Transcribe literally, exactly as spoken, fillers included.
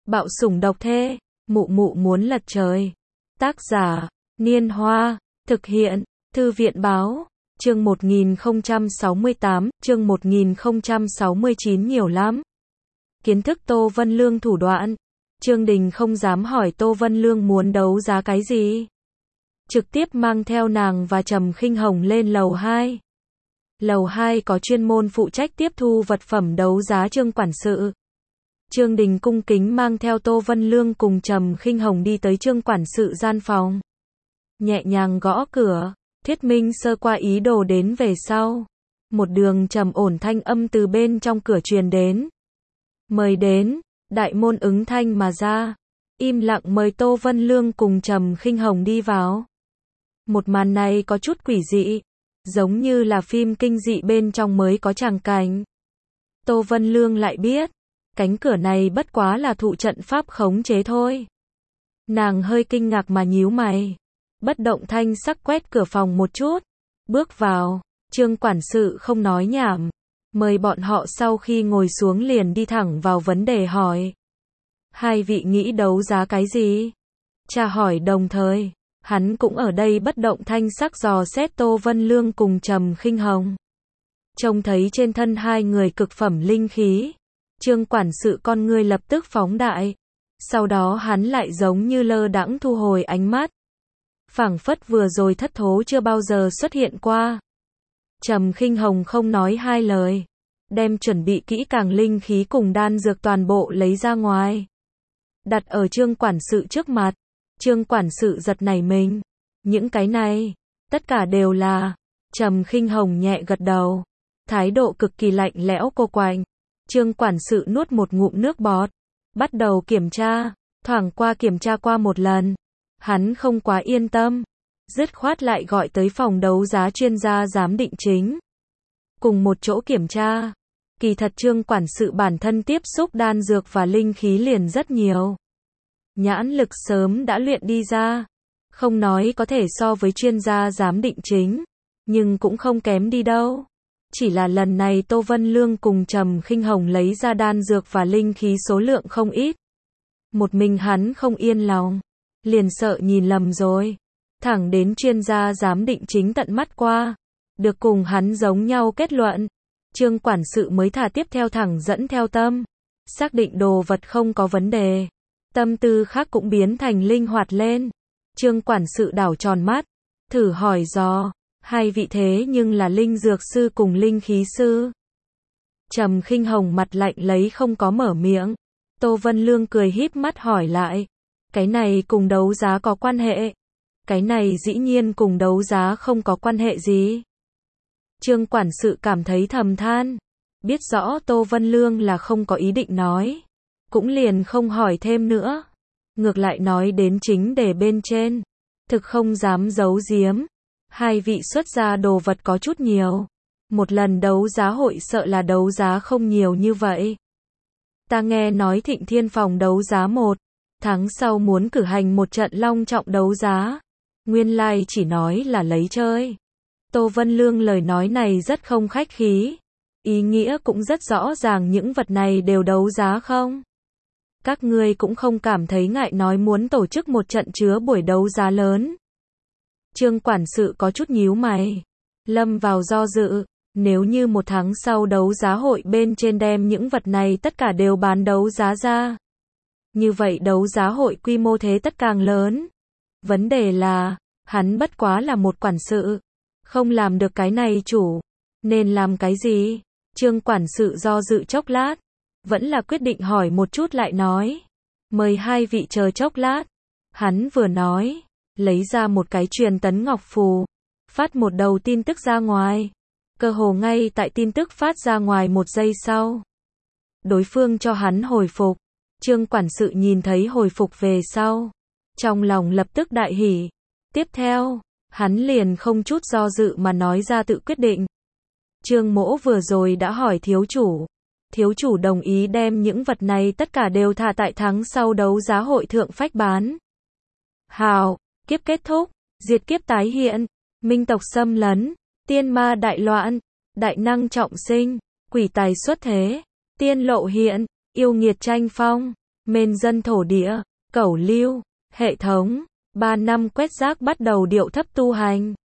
Bạo sủng độc thê, mụ mụ muốn lật trời. Tác giả, Niên Hoa, thực hiện, Thư viện Báo, chương một nghìn không trăm sáu mươi tám, chương một nghìn không trăm sáu mươi chín nhiều lắm. Kiến thức Tô Vân Lương thủ đoạn, Trương Đình không dám hỏi Tô Vân Lương muốn đấu giá cái gì. Trực tiếp mang theo nàng và Trầm Khinh Hồng lên lầu hai. Lầu hai có chuyên môn phụ trách tiếp thu vật phẩm đấu giá Trương quản sự. Trương Đình cung kính mang theo Tô Vân Lương cùng Trầm Khinh Hồng đi tới Trương quản sự gian phòng. Nhẹ nhàng gõ cửa, thuyết minh sơ qua ý đồ đến về sau. Một đường trầm ổn thanh âm từ bên trong cửa truyền đến. Mời đến, đại môn ứng thanh mà ra. Im lặng mời Tô Vân Lương cùng Trầm Khinh Hồng đi vào. Một màn này có chút quỷ dị, giống như là phim kinh dị bên trong mới có tràng cảnh. Tô Vân Lương lại biết, cánh cửa này bất quá là thụ trận pháp khống chế thôi. Nàng hơi kinh ngạc mà nhíu mày, bất động thanh sắc quét cửa phòng một chút, bước vào. Trương quản sự không nói nhảm, mời bọn họ sau khi ngồi xuống liền đi thẳng vào vấn đề hỏi. Hai vị nghĩ đấu giá cái gì? Cha hỏi đồng thời, hắn cũng ở đây bất động thanh sắc dò xét Tô Vân Lương cùng Trầm Khinh Hồng. Trông thấy trên thân hai người cực phẩm linh khí, Trương quản sự con ngươi lập tức phóng đại, sau đó hắn lại giống như lơ đãng thu hồi ánh mắt. Phảng phất vừa rồi thất thố chưa bao giờ xuất hiện qua. Trầm Khinh Hồng không nói hai lời, đem chuẩn bị kỹ càng linh khí cùng đan dược toàn bộ lấy ra ngoài, đặt ở Trương quản sự trước mặt. Trương quản sự giật nảy mình. Những cái này, tất cả đều là. Trầm Khinh Hồng nhẹ gật đầu, thái độ cực kỳ lạnh lẽo cô quạnh. Trương quản sự nuốt một ngụm nước bọt, bắt đầu kiểm tra, thoảng qua kiểm tra qua một lần. Hắn không quá yên tâm, dứt khoát lại gọi tới phòng đấu giá chuyên gia giám định chính. Cùng một chỗ kiểm tra, kỳ thật Trương quản sự bản thân tiếp xúc đan dược và linh khí liền rất nhiều. Nhãn lực sớm đã luyện đi ra, không nói có thể so với chuyên gia giám định chính, nhưng cũng không kém đi đâu. Chỉ là lần này Tô Vân Lương cùng Trầm Khinh Hồng lấy ra đan dược và linh khí số lượng không ít. Một mình hắn không yên lòng, liền sợ nhìn lầm rồi. Thẳng đến chuyên gia giám định chính tận mắt qua, được cùng hắn giống nhau kết luận. Trương quản sự mới thả tiếp theo thẳng dẫn theo tâm, xác định đồ vật không có vấn đề. Tâm tư khác cũng biến thành linh hoạt lên. Trương quản sự đảo tròn mắt, thử hỏi dò, hai vị thế nhưng là linh dược sư cùng linh khí sư. Trầm Khinh Hồng mặt lạnh lấy không có mở miệng. Tô Vân Lương cười híp mắt hỏi lại, cái này cùng đấu giá có quan hệ? Cái này dĩ nhiên cùng đấu giá không có quan hệ gì. Trương quản sự cảm thấy thầm than, biết rõ Tô Vân Lương là không có ý định nói, cũng liền không hỏi thêm nữa. Ngược lại nói đến chính đề bên trên, thực không dám giấu giếm. Hai vị xuất ra đồ vật có chút nhiều. Một lần đấu giá hội sợ là đấu giá không nhiều như vậy. Ta nghe nói Thịnh Thiên phòng đấu giá một tháng sau muốn cử hành một trận long trọng đấu giá. Nguyên lai like chỉ nói là lấy chơi. Tô Vân Lương lời nói này rất không khách khí. Ý nghĩa cũng rất rõ ràng, những vật này đều đấu giá không? Các ngươi cũng không cảm thấy ngại nói muốn tổ chức một trận chứa buổi đấu giá lớn. Trương quản sự có chút nhíu mày, lâm vào do dự. Nếu như một tháng sau đấu giá hội bên trên đem những vật này tất cả đều bán đấu giá ra, như vậy đấu giá hội quy mô thế tất càng lớn. Vấn đề là, hắn bất quá là một quản sự, không làm được cái này chủ, nên làm cái gì? Trương quản sự do dự chốc lát, vẫn là quyết định hỏi một chút lại nói, mời hai vị chờ chốc lát. Hắn vừa nói, lấy ra một cái truyền tấn ngọc phù, phát một đầu tin tức ra ngoài. Cơ hồ ngay tại tin tức phát ra ngoài một giây sau, đối phương cho hắn hồi phục. Trương quản sự nhìn thấy hồi phục về sau, trong lòng lập tức đại hỉ. Tiếp theo, hắn liền không chút do dự mà nói ra tự quyết định. Trương mỗ vừa rồi đã hỏi thiếu chủ, thiếu chủ đồng ý đem những vật này tất cả đều thả tại tháng sau đấu giá hội thượng phách bán. Hào, kiếp kết thúc, diệt kiếp tái hiện, minh tộc xâm lấn, tiên ma đại loạn, đại năng trọng sinh, quỷ tài xuất thế, tiên lộ hiện, yêu nghiệt tranh phong, Mên dân thổ địa, Cẩu Lưu, hệ thống, ba năm quét rác bắt đầu điệu thấp tu hành.